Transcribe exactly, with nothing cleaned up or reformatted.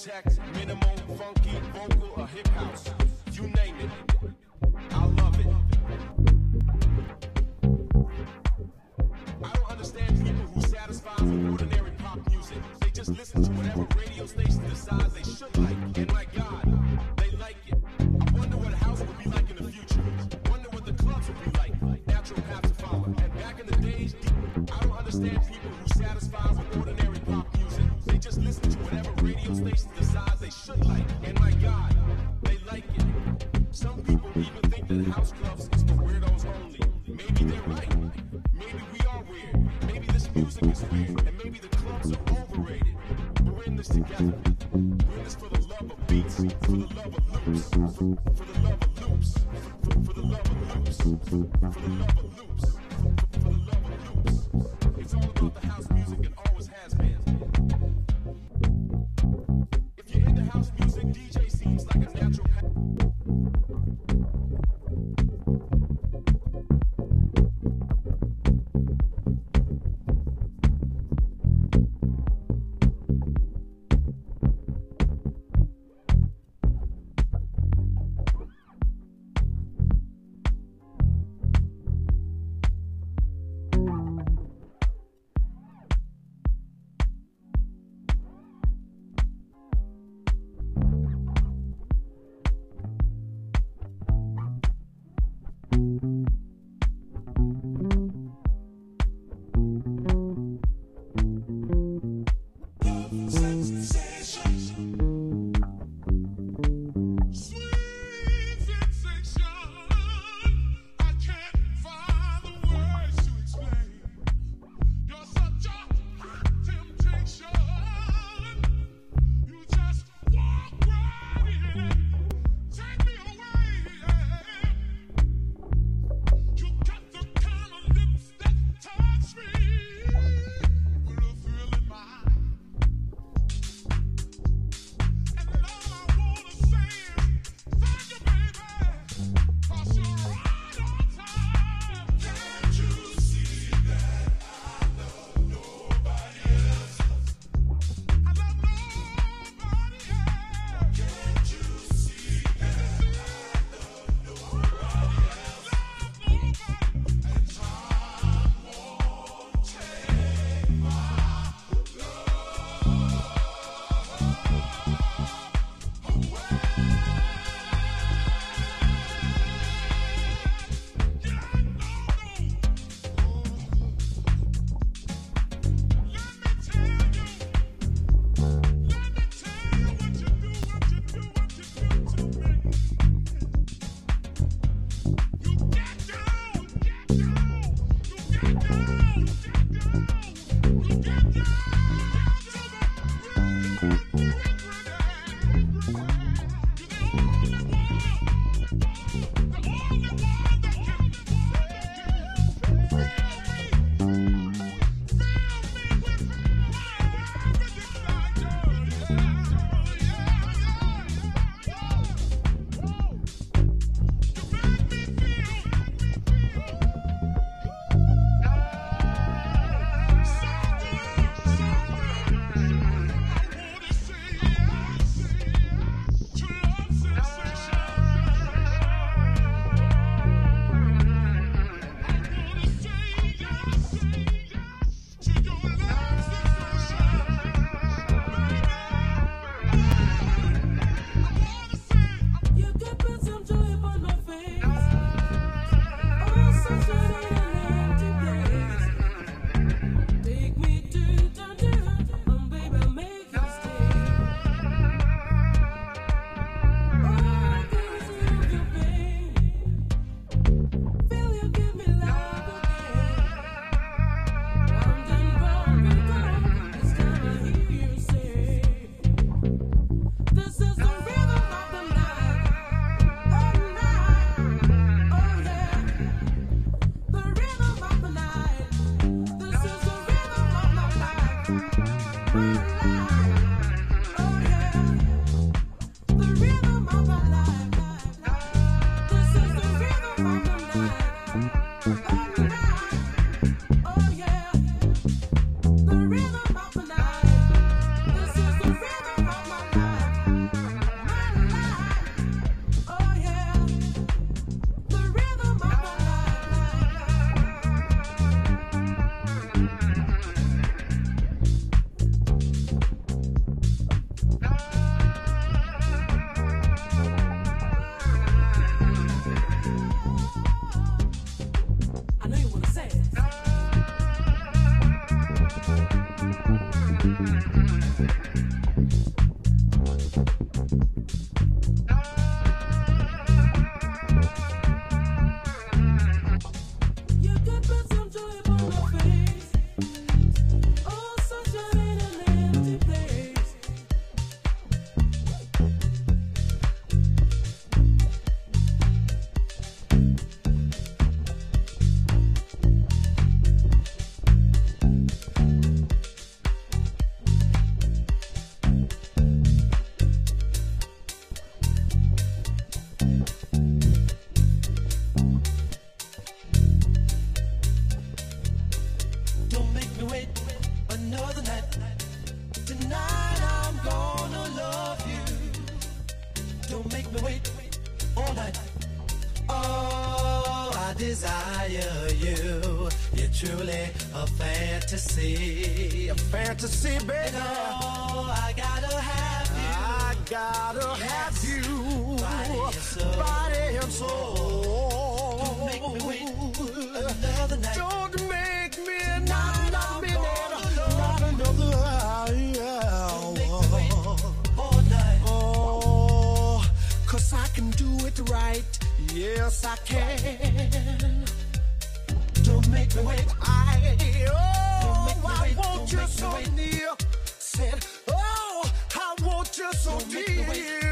tech, minimal, funky, vocal, or hip house. You name it, I love it. I don't understand people who satisfy with ordinary pop music. They just listen to whatever radio station decides they should like. And my God, they like it. I wonder what house would be like in the future. Wonder what the clubs would be like. Natural path to follow. And back in the days, I don't understand people who satisfy with ordinary pop music. They just listen to whatever radio station decides they should like. And my God, they like it. Some people even think that house clubs is for weirdos only. Maybe they're right. Maybe we are weird. Maybe this music is weird. And maybe the clubs are overrated. But we're in this together. We're in this for the love of beats. For the love of loops. For the love of loops. For, for the love of loops. For the love of loops. For the love of loops. It's all about the house music and always has been. If you're into house music, D J seems like a natural path. The rhythm of the night. This is the rhythm of my life. Yes, I can. Don't make me wait. I, oh, make me I wait. want Don't you so near. Said, oh, I want you so near.